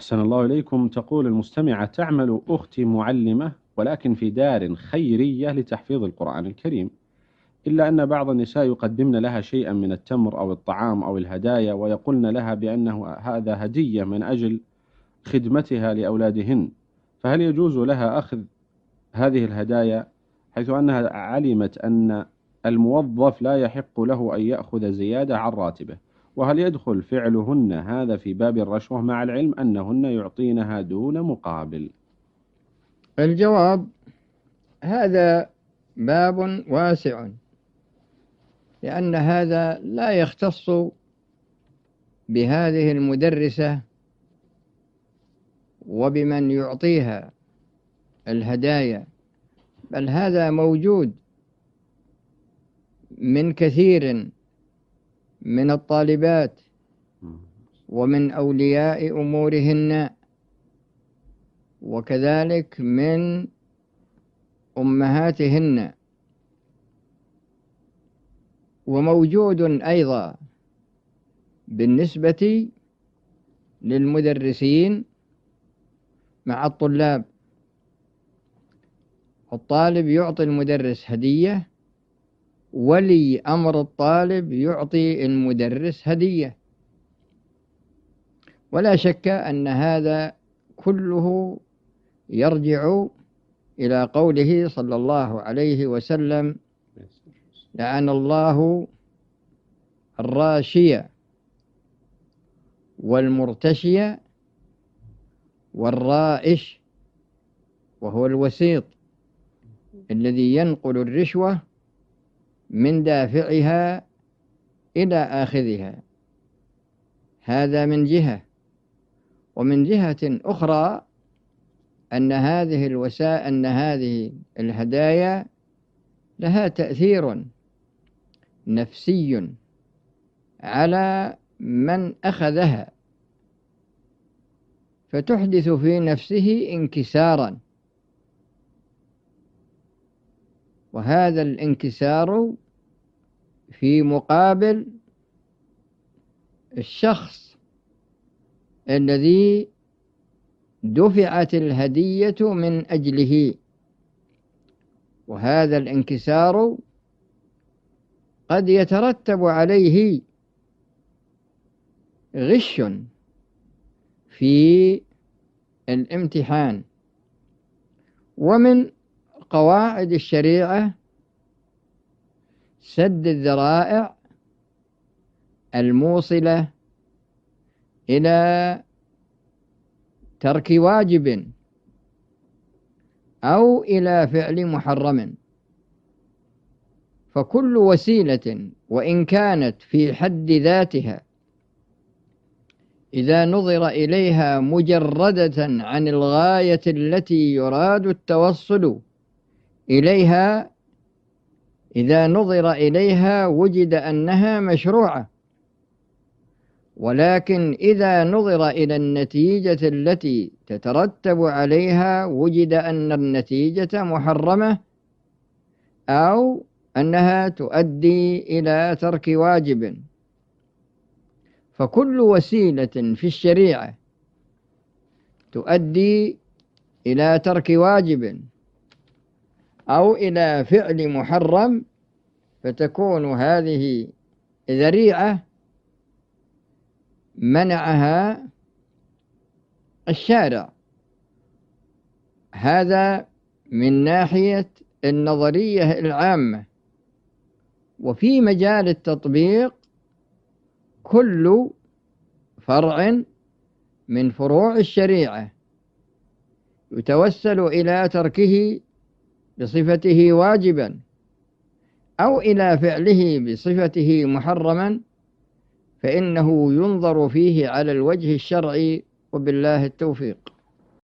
أحسن الله إليكم. تقول المستمعة: تعمل أختي معلمة ولكن في دار خيرية لتحفيظ القرآن الكريم، إلا أن بعض النساء يقدمن لها شيئا من التمر أو الطعام أو الهدايا ويقولن لها بأنه هذا هدية من أجل خدمتها لأولادهن، فهل يجوز لها أخذ هذه الهدايا حيث أنها علمت أن الموظف لا يحق له أن يأخذ زيادة عن راتبه؟ وهل يدخل فعلهن هذا في باب الرشوة مع العلم أنهن يعطينها دون مقابل؟ الجواب: هذا باب واسع، لأن هذا لا يختص بهذه المدرسة وبمن يعطيها الهدايا، بل هذا موجود من كثير من الطالبات ومن أولياء أمورهن، وكذلك من أمهاتهن، وموجود أيضا بالنسبة للمدرسين مع الطلاب. الطالب يعطي المدرس هدية، ولي أمر الطالب يعطي المدرس هدية، ولا شك أن هذا كله يرجع إلى قوله صلى الله عليه وسلم: لعن الله الراشية والمرتشية والرائش، وهو الوسيط الذي ينقل الرشوة من دافعها إلى آخذها. هذا من جهة، ومن جهة أخرى أن هذه الهدايا لها تأثير نفسي على من أخذها، فتحدث في نفسه انكسارا، وهذا الانكسار في مقابل الشخص الذي دفعت الهدية من أجله، وهذا الانكسار قد يترتب عليه غش في الامتحان. ومن قواعد الشريعة سد الذرائع الموصلة إلى ترك واجب أو إلى فعل محرم، فكل وسيلة وإن كانت في حد ذاتها إذا نظر إليها مجردة عن الغاية التي يراد التوصل إليها، إذا نظر إليها وجد أنها مشروعة، ولكن إذا نظر إلى النتيجة التي تترتب عليها وجد أن النتيجة محرمة أو أنها تؤدي إلى ترك واجب. فكل وسيلة في الشريعة تؤدي إلى ترك واجب أو إلى فعل محرم فتكون هذه ذريعة منعها الشارع. هذا من ناحية النظرية العامة. وفي مجال التطبيق كل فرع من فروع الشريعة يتوسل إلى تركه بصفته واجبا أو إلى فعله بصفته محرما، فإنه ينظر فيه على الوجه الشرعي، وبالله التوفيق.